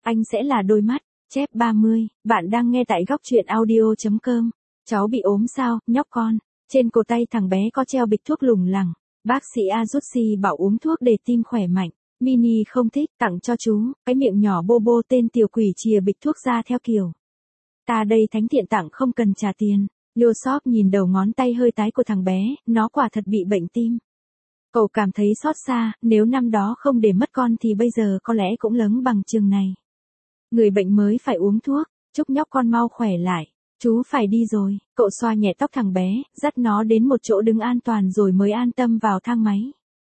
anh sẽ là đôi mắt. Chép 30, bạn đang nghe tại góc truyện audio.com. Cháu bị ốm sao, nhóc con? Trên cổ tay thằng bé có treo bịch thuốc lủng lẳng. Bác sĩ Azushi bảo uống thuốc để tim khỏe mạnh. Mini không thích, tặng cho chú. Cái miệng nhỏ bô bô tên tiểu quỷ chìa bịch thuốc ra theo kiểu. Ta đây thánh thiện tặng không cần trả tiền. Yosop nhìn đầu ngón tay hơi tái của thằng bé, nó quả thật bị bệnh tim. Cậu cảm thấy xót xa, nếu năm đó không để mất con thì bây giờ có lẽ cũng lớn bằng chừng này. Người bệnh mới phải uống thuốc, chúc nhóc con mau khỏe lại. Chú phải đi rồi, cậu xoa nhẹ tóc thằng bé, dắt nó đến một chỗ đứng an toàn rồi mới an tâm vào thang máy.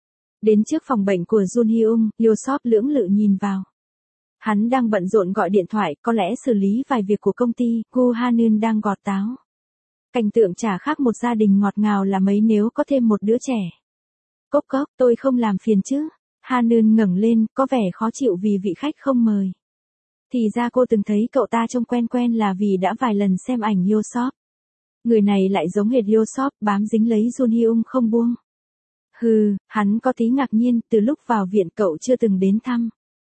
Đến trước phòng bệnh của Jun Hyung, Yosop lưỡng lự nhìn vào. Hắn đang bận rộn gọi điện thoại, có lẽ xử lý vài việc của công ty, Gu Hanun đang gọt táo. Cảnh tượng chả khác một gia đình ngọt ngào là mấy nếu có thêm một đứa trẻ. Cốc cốc, tôi không làm phiền chứ. Hanun ngẩng lên, có vẻ khó chịu vì vị khách không mời. Thì ra cô từng thấy cậu ta trông quen quen là vì đã vài lần xem ảnh Yosop. Người này lại giống hệt Yosop, bám dính lấy Jun Hyung không buông. Hừ, hắn có tí ngạc nhiên, từ lúc vào viện cậu chưa từng đến thăm.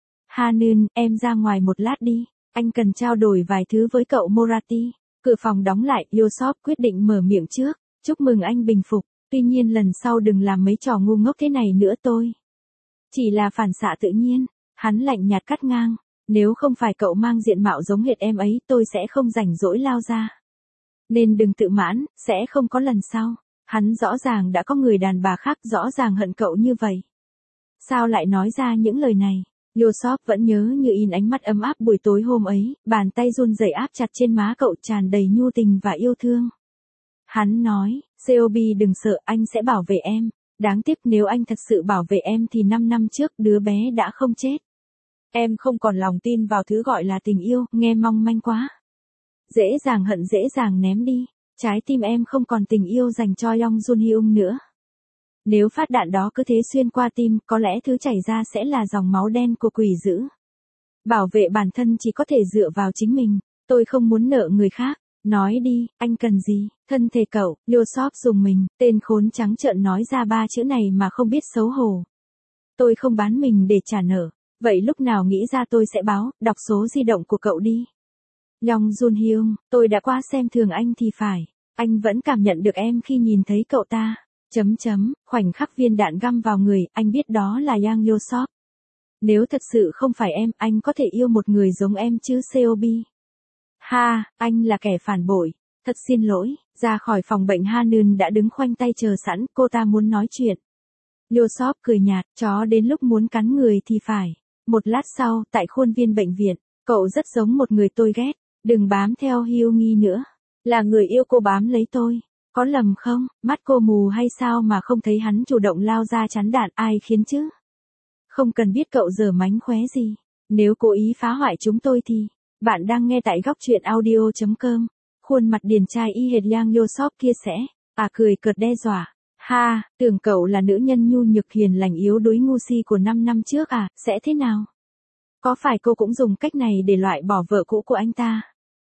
Hanun, em ra ngoài một lát đi, anh cần trao đổi vài thứ với cậu Morati. Cửa phòng đóng lại, Yosop quyết định mở miệng trước. Chúc mừng anh bình phục, tuy nhiên lần sau đừng làm mấy trò ngu ngốc thế này nữa tôi. Chỉ là phản xạ tự nhiên, hắn lạnh nhạt cắt ngang. Nếu không phải cậu mang diện mạo giống hệt em ấy tôi sẽ không rảnh rỗi lao ra. Nên đừng tự mãn, sẽ không có lần sau. Hắn rõ ràng đã có người đàn bà khác rõ ràng hận cậu như vậy. Sao lại nói ra những lời này? Yosop vẫn nhớ như in ánh mắt ấm áp buổi tối hôm ấy, bàn tay run rẩy áp chặt trên má cậu tràn đầy nhu tình và yêu thương. Hắn nói, Seobi đừng sợ, anh sẽ bảo vệ em. Đáng tiếc nếu anh thật sự bảo vệ em thì 5 năm trước đứa bé đã không chết. Em không còn lòng tin vào thứ gọi là tình yêu, nghe mong manh quá. Dễ dàng hận dễ dàng ném đi, trái tim em không còn tình yêu dành cho Yong Jun Hyung nữa. Nếu phát đạn đó cứ thế xuyên qua tim, có lẽ thứ chảy ra sẽ là dòng máu đen của quỷ dữ. Bảo vệ bản thân chỉ có thể dựa vào chính mình, tôi không muốn nợ người khác. Nói đi, anh cần gì? Thân thể cậu, Yosop dùng mình, tên khốn trắng trợn nói ra 3 chữ này mà không biết xấu hổ. Tôi không bán mình để trả nợ. Vậy lúc nào nghĩ ra tôi sẽ báo, đọc số di động của cậu đi. Yong Jun Hyung, tôi đã quá xem thường anh thì phải. Anh vẫn cảm nhận được em khi nhìn thấy cậu ta. Khoảnh khắc viên đạn găm vào người, anh biết đó là Yang Yosop. Nếu thật sự không phải em, anh có thể yêu một người giống em chứ Seobi. Ha, anh là kẻ phản bội. Thật xin lỗi, ra khỏi phòng bệnh Hanun đã đứng khoanh tay chờ sẵn, cô ta muốn nói chuyện. Yosop cười nhạt, chó đến lúc muốn cắn người thì phải. Một lát sau, tại khuôn viên bệnh viện, cậu rất giống một người tôi ghét. Đừng bám theo Hyung nghi nữa. Là người yêu cô bám lấy tôi. Có lầm không? Mắt cô mù hay sao mà không thấy hắn chủ động lao ra chắn đạn, ai khiến chứ? Không cần biết cậu giờ mánh khóe gì. Nếu cố ý phá hoại chúng tôi thì... Bạn đang nghe tại góc truyện audio.com. Khuôn mặt điển trai y hệt Yang Yosop kia sẽ... cười cợt đe dọa. Ha, tưởng cậu là nữ nhân nhu nhược hiền lành yếu đuối ngu si của 5 năm trước à, sẽ thế nào? Có phải cô cũng dùng cách này để loại bỏ vợ cũ của anh ta?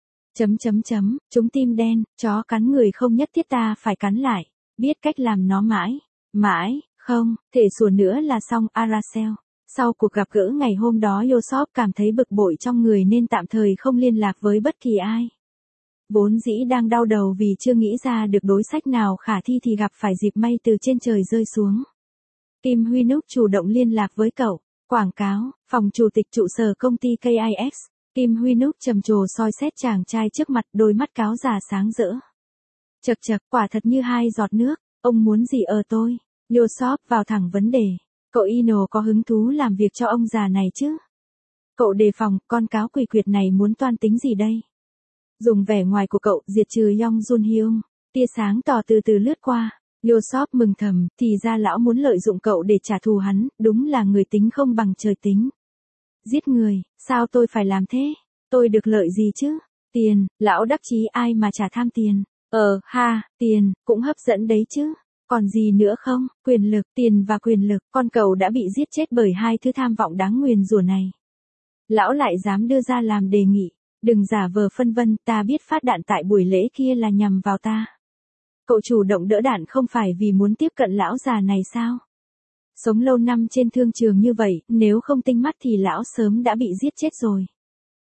Chúng tim đen, chó cắn người không nhất thiết ta phải cắn lại. Biết cách làm nó mãi, không, thể sủa nữa là xong, Aracel. Sau cuộc gặp gỡ ngày hôm đó Yosop cảm thấy bực bội trong người nên tạm thời không liên lạc với bất kỳ ai. Vốn dĩ đang đau đầu vì chưa nghĩ ra được đối sách nào khả thi thì gặp phải dịp may từ trên trời rơi xuống. Kim Huy Núc chủ động liên lạc với cậu. Quảng cáo, phòng chủ tịch trụ sở công ty KIX. Kim Huy Núc trầm trồ soi xét chàng trai trước mặt, đôi mắt cáo già sáng rỡ. Chậc chậc, quả thật như 2 giọt nước, ông muốn gì ở tôi? Yosop vào thẳng vấn đề. Cậu Ino có hứng thú làm việc cho ông già này chứ? Cậu đề phòng, con cáo quỷ quyệt này muốn toan tính gì đây? Dùng vẻ ngoài của cậu diệt trừ Yong Jun Hyung. Tia sáng tỏ từ từ lướt qua. Yosop mừng thầm, thì ra lão muốn lợi dụng cậu để trả thù hắn, đúng là người tính không bằng trời tính. Giết người, sao tôi phải làm thế? Tôi được lợi gì chứ? Tiền, lão đắc chí ai mà chả tham tiền. Tiền, cũng hấp dẫn đấy chứ. Còn gì nữa không? Quyền lực, tiền và quyền lực, con cậu đã bị giết chết bởi 2 thứ tham vọng đáng nguyền rủa này. Lão lại dám đưa ra làm đề nghị. Đừng giả vờ phân vân, ta biết phát đạn tại buổi lễ kia là nhằm vào ta. Cậu chủ động đỡ đạn không phải vì muốn tiếp cận lão già này sao? Sống lâu năm trên thương trường như vậy, nếu không tinh mắt thì lão sớm đã bị giết chết rồi.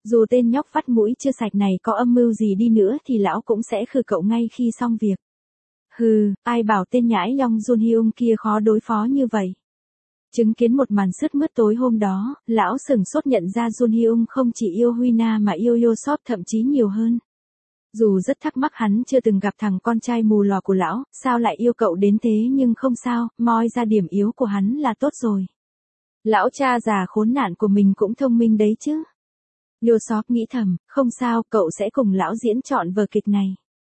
Dù tên nhóc vắt mũi chưa sạch này có âm mưu gì đi nữa thì lão cũng sẽ khử cậu ngay khi xong việc. Hừ, ai bảo tên nhãi Yong Jun Hyung kia khó đối phó như vậy. Chứng kiến một màn sướt mướt tối hôm đó, lão sửng sốt nhận ra Jun Hyung không chỉ yêu Huy Na mà yêu Yosop thậm chí nhiều hơn. Dù rất thắc mắc hắn chưa từng gặp thằng con trai mù lòa của lão, sao lại yêu cậu đến thế nhưng không sao, moi ra điểm yếu của hắn là tốt rồi. Lão cha già khốn nạn của mình cũng thông minh đấy chứ. Yosop nghĩ thầm, không sao, cậu sẽ cùng lão diễn trọn vở kịch này.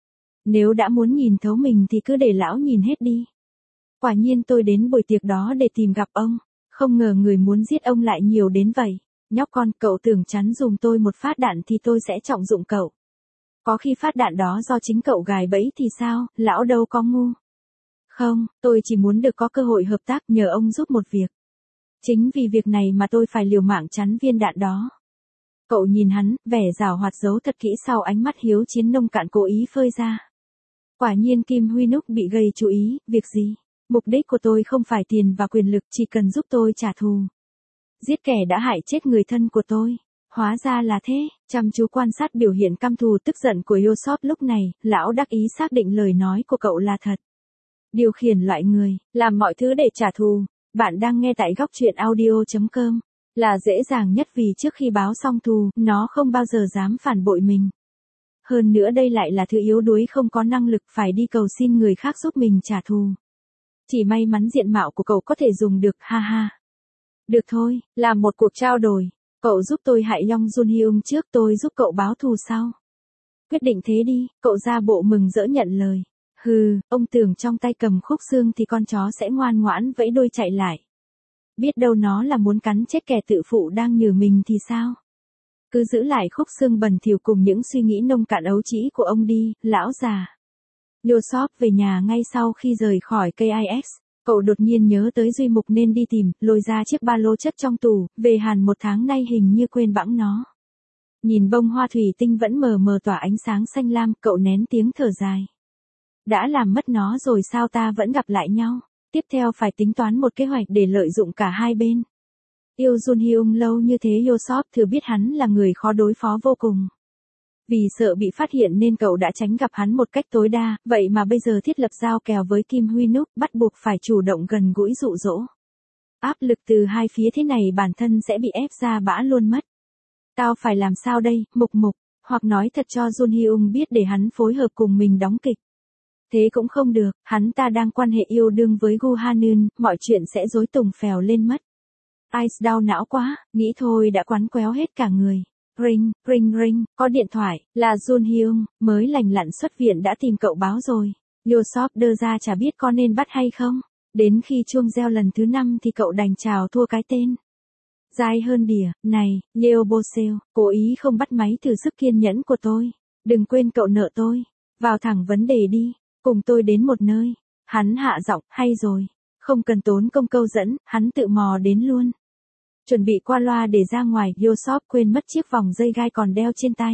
Nếu đã muốn nhìn thấu mình thì cứ để lão nhìn hết đi. Quả nhiên tôi đến buổi tiệc đó để tìm gặp ông, không ngờ người muốn giết ông lại nhiều đến vậy. Nhóc con, cậu tưởng chắn dùm tôi một phát đạn thì tôi sẽ trọng dụng cậu. Có khi phát đạn đó do chính cậu gài bẫy thì sao, lão đâu có ngu. Không, tôi chỉ muốn được có cơ hội hợp tác nhờ ông giúp một việc. Chính vì việc này mà tôi phải liều mạng chắn viên đạn đó. Cậu nhìn hắn, vẻ giảo hoạt giấu thật kỹ sau ánh mắt hiếu chiến nông cạn cố ý phơi ra. Quả nhiên Kim Huy Núc bị gây chú ý, việc gì? Mục đích của tôi không phải tiền và quyền lực, chỉ cần giúp tôi trả thù. Giết kẻ đã hại chết người thân của tôi. Hóa ra là thế, chăm chú quan sát biểu hiện căm thù tức giận của Yosop lúc này, lão đắc ý xác định lời nói của cậu là thật. Điều khiển loại người, làm mọi thứ để trả thù. Bạn đang nghe tại góc truyện audio.com. Là dễ dàng nhất vì trước khi báo xong thù, nó không bao giờ dám phản bội mình. Hơn nữa đây lại là thứ yếu đuối không có năng lực phải đi cầu xin người khác giúp mình trả thù. Chỉ may mắn diện mạo của cậu có thể dùng được, ha ha. Được thôi, làm một cuộc trao đổi. Cậu giúp tôi hại Yong Jun Hyung trước, tôi giúp cậu báo thù sau. Quyết định thế đi, cậu ra bộ mừng rỡ nhận lời. Hừ, ông tưởng trong tay cầm khúc xương thì con chó sẽ ngoan ngoãn vẫy đuôi chạy lại. Biết đâu nó là muốn cắn chết kẻ tự phụ đang nhử mình thì sao? Cứ giữ lại khúc xương bẩn thỉu cùng những suy nghĩ nông cạn ấu trĩ của ông đi, lão già. Yosop về nhà ngay sau khi rời khỏi KIX. Cậu đột nhiên nhớ tới Duy Mục nên đi tìm, lôi ra chiếc ba lô chất trong tủ, về Hàn 1 tháng nay hình như quên bẵng nó. Nhìn bông hoa thủy tinh vẫn mờ mờ tỏa ánh sáng xanh lam, cậu nén tiếng thở dài. Đã làm mất nó rồi sao ta vẫn gặp lại nhau, tiếp theo phải tính toán một kế hoạch để lợi dụng cả hai bên. Yêu Jun Hyung lâu như thế Yosop thừa biết hắn là người khó đối phó vô cùng. Vì sợ bị phát hiện nên cậu đã tránh gặp hắn một cách tối đa, vậy mà bây giờ thiết lập giao kèo với Kim Huy Núc bắt buộc phải chủ động gần gũi dụ dỗ. Áp lực từ hai phía thế này bản thân sẽ bị ép ra bã luôn mất. Tao phải làm sao đây, Mục Mục, hoặc nói thật cho Jun Hyung biết để hắn phối hợp cùng mình đóng kịch. Thế cũng không được, hắn ta đang quan hệ yêu đương với Gu Hanun, mọi chuyện sẽ rối tùng phèo lên mất. Ice đau não quá, nghĩ thôi đã quắn quéo hết cả người. Ring, ring ring, có điện thoại, là Jun Hyung, mới lành lặn xuất viện đã tìm cậu báo rồi. Yosop đơ ra chả biết có nên bắt hay không. Đến khi chuông reo lần thứ 5 thì cậu đành chào thua cái tên. Dai hơn đỉa, này, Leo Boseo, cố ý không bắt máy thử sức kiên nhẫn của tôi. Đừng quên cậu nợ tôi. Vào thẳng vấn đề đi, cùng tôi đến một nơi. Hắn hạ giọng, hay rồi. Không cần tốn công câu dẫn, hắn tự mò đến luôn. Chuẩn bị qua loa để ra ngoài, Yosop quên mất chiếc vòng dây gai còn đeo trên tay.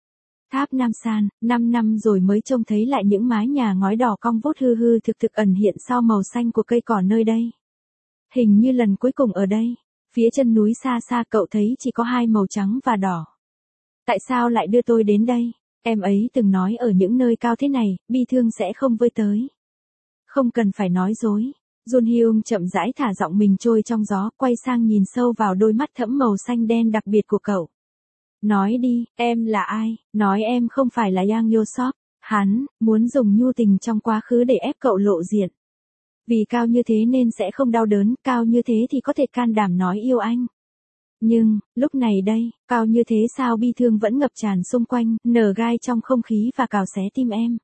Tháp Nam San, 5 năm rồi mới trông thấy lại những mái nhà ngói đỏ cong vút hư hư thực thực ẩn hiện sau màu xanh của cây cỏ nơi đây. Hình như lần cuối cùng ở đây, phía chân núi xa xa cậu thấy chỉ có hai màu trắng và đỏ. Tại sao lại đưa tôi đến đây? Em ấy từng nói ở những nơi cao thế này, bi thương sẽ không với tới. Không cần phải nói dối. Jun Hyung chậm rãi thả giọng mình trôi trong gió, quay sang nhìn sâu vào đôi mắt thẫm màu xanh đen đặc biệt của cậu. Nói đi, em là ai? Nói em không phải là Yang Yosop. Hắn muốn dùng nhu tình trong quá khứ để ép cậu lộ diện. Vì cao như thế nên sẽ không đau đớn, cao như thế thì có thể can đảm nói yêu anh. Nhưng, lúc này đây, cao như thế sao bi thương vẫn ngập tràn xung quanh, nở gai trong không khí và cào xé tim em.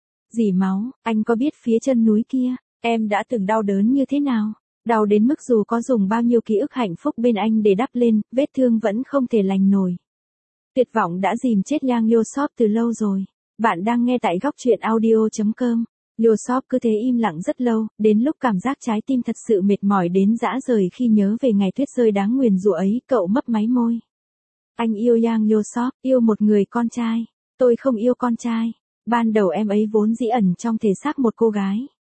Dỉ máu, anh có biết phía chân núi kia, em đã từng đau đớn như thế nào? Đau đến mức dù có dùng bao nhiêu ký ức hạnh phúc bên anh để đắp lên, vết thương vẫn không thể lành nổi. Tuyệt vọng đã dìm chết Yang Yosop từ lâu rồi. Bạn đang nghe tại góc truyện audio.com. Yosop cứ thế im lặng rất lâu, đến lúc cảm giác trái tim thật sự mệt mỏi đến rã rời khi nhớ về ngày tuyết rơi đáng nguyền rủa ấy, cậu mấp máy môi. Anh yêu Yang Yosop, yêu một người con trai. Tôi không yêu con trai. Ban đầu em ấy vốn dĩ ẩn trong thể xác một cô gái.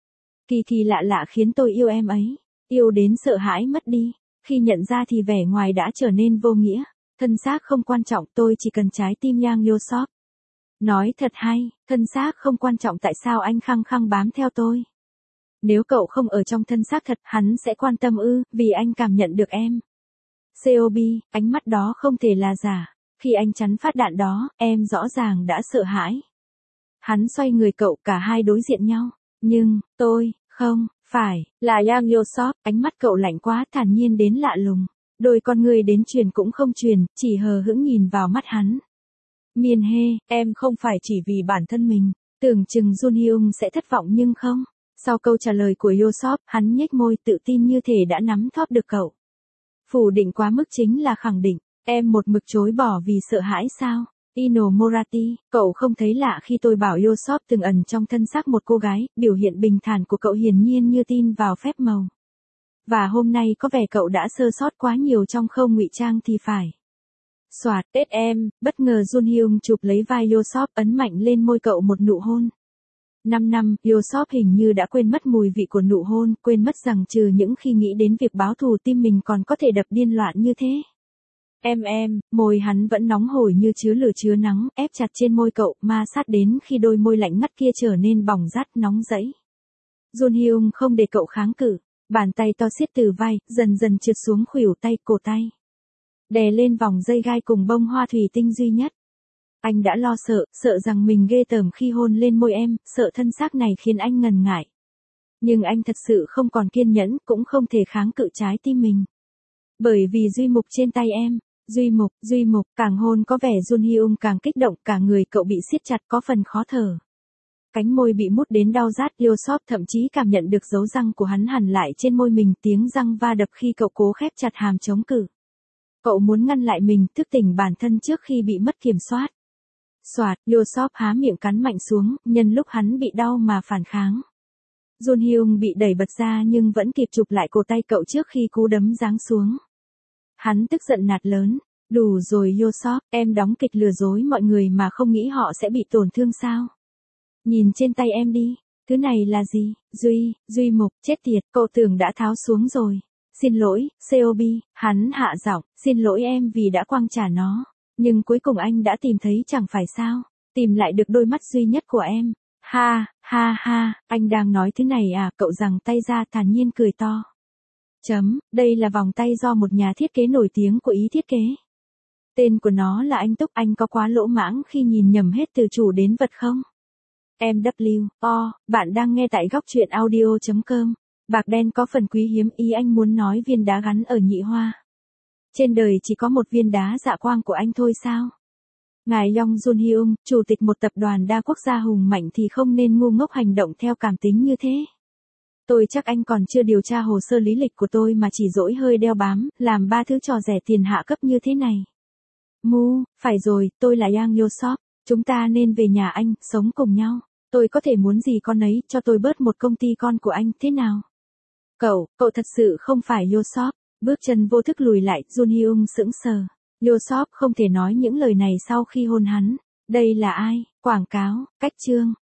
Kỳ kỳ lạ lạ khiến tôi yêu em ấy. Yêu đến sợ hãi mất đi. Khi nhận ra thì vẻ ngoài đã trở nên vô nghĩa. thân xác không quan trọng, tôi chỉ cần trái tim Yang Yosop. Nói thật hay, thân xác không quan trọng, tại sao anh khăng khăng bám theo tôi? Nếu cậu không ở trong thân xác thật, hắn sẽ quan tâm ư, vì anh cảm nhận được em. COB, ánh mắt đó không thể là giả. Khi anh chắn phát đạn đó, em rõ ràng đã sợ hãi. Hắn xoay người cậu, cả hai đối diện nhau. Nhưng, tôi, không, phải, là Yang Yosop, ánh mắt cậu lạnh quá, thản nhiên đến lạ lùng. Đôi con người đến truyền cũng không truyền, chỉ hờ hững nhìn vào mắt hắn. Miên Hê, em không phải chỉ vì bản thân mình. Tưởng chừng Jun Hyung sẽ thất vọng nhưng không. Sau câu trả lời của Yosop, hắn nhếch môi tự tin như thể đã nắm thóp được cậu. Phủ định quá mức chính là khẳng định. Em một mực chối bỏ vì sợ hãi sao? Ino Morati, cậu không thấy lạ khi tôi bảo Yosop từng ẩn trong thân xác một cô gái, biểu hiện bình thản của cậu hiển nhiên như tin vào phép màu. Và hôm nay có vẻ cậu đã sơ sót quá nhiều trong khâu ngụy trang thì phải. Soạt, Tết em, bất ngờ Jun Hyung chụp lấy vai Yosop ấn mạnh lên môi cậu một nụ hôn. 5 năm, Yosop hình như đã quên mất mùi vị của nụ hôn, quên mất rằng trừ những khi nghĩ đến việc báo thù tim mình còn có thể đập điên loạn như thế. Em, môi hắn vẫn nóng hổi như chứa lửa chứa nắng, ép chặt trên môi cậu, ma sát đến khi đôi môi lạnh ngắt kia trở nên bỏng rát nóng rẫy. Jun Hyung không để cậu kháng cự, bàn tay to siết từ vai, dần dần trượt xuống khuỷu tay, cổ tay. Đè lên vòng dây gai cùng bông hoa thủy tinh duy nhất. Anh đã lo sợ rằng mình ghê tởm khi hôn lên môi em, sợ thân xác này khiến anh ngần ngại. Nhưng anh thật sự không còn kiên nhẫn, cũng không thể kháng cự trái tim mình. Bởi vì Duy Mục trên tay em. Duy Mục, càng hôn có vẻ Jun Hyung càng kích động, cả người cậu bị siết chặt có phần khó thở. Cánh môi bị mút đến đau rát, Yosop thậm chí cảm nhận được dấu răng của hắn hằn lại trên môi mình, tiếng răng va đập khi cậu cố khép chặt hàm chống cự. Cậu muốn ngăn lại mình, thức tỉnh bản thân trước khi bị mất kiểm soát. Soạt, Yosop há miệng cắn mạnh xuống, nhân lúc hắn bị đau mà phản kháng. Jun Hyung bị đẩy bật ra nhưng vẫn kịp chụp lại cổ tay cậu trước khi cú đấm giáng xuống. Hắn tức giận nạt lớn, đủ rồi Yosop, em đóng kịch lừa dối mọi người mà không nghĩ họ sẽ bị tổn thương sao? Nhìn trên tay em đi, thứ này là gì? Duy Mục, chết tiệt, cậu tưởng đã tháo xuống rồi. Xin lỗi, COB, hắn hạ giọng, xin lỗi em vì đã quăng trả nó. Nhưng cuối cùng anh đã tìm thấy chẳng phải sao? Tìm lại được đôi mắt duy nhất của em. Ha, anh đang nói thế này à? Cậu giằng tay ra thản nhiên cười to. Đây là vòng tay do một nhà thiết kế nổi tiếng của Ý thiết kế. Tên của nó là anh Túc, anh có quá lỗ mãng khi nhìn nhầm hết từ chủ đến vật không? Bạn đang nghe tại góc truyện audio.com. Bạc đen có phần quý hiếm, ý anh muốn nói viên đá gắn ở nhị hoa. Trên đời chỉ có một viên đá dạ quang của anh thôi sao? Ngài Yong Jun Hyung, chủ tịch một tập đoàn đa quốc gia hùng mạnh thì không nên ngu ngốc hành động theo cảm tính như thế. Tôi chắc anh còn chưa điều tra hồ sơ lý lịch của tôi mà chỉ dỗi hơi đeo bám, làm ba thứ trò rẻ tiền hạ cấp như thế này. Phải rồi, tôi là Yang Yosop, chúng ta nên về nhà anh, sống cùng nhau. Tôi có thể muốn gì con ấy, cho tôi bớt một công ty con của anh, thế nào? Cậu thật sự không phải Yosop. Bước chân vô thức lùi lại, Jun Hyung sững sờ. Yosop không thể nói những lời này sau khi hôn hắn. Đây là ai? Quảng cáo, cách chương.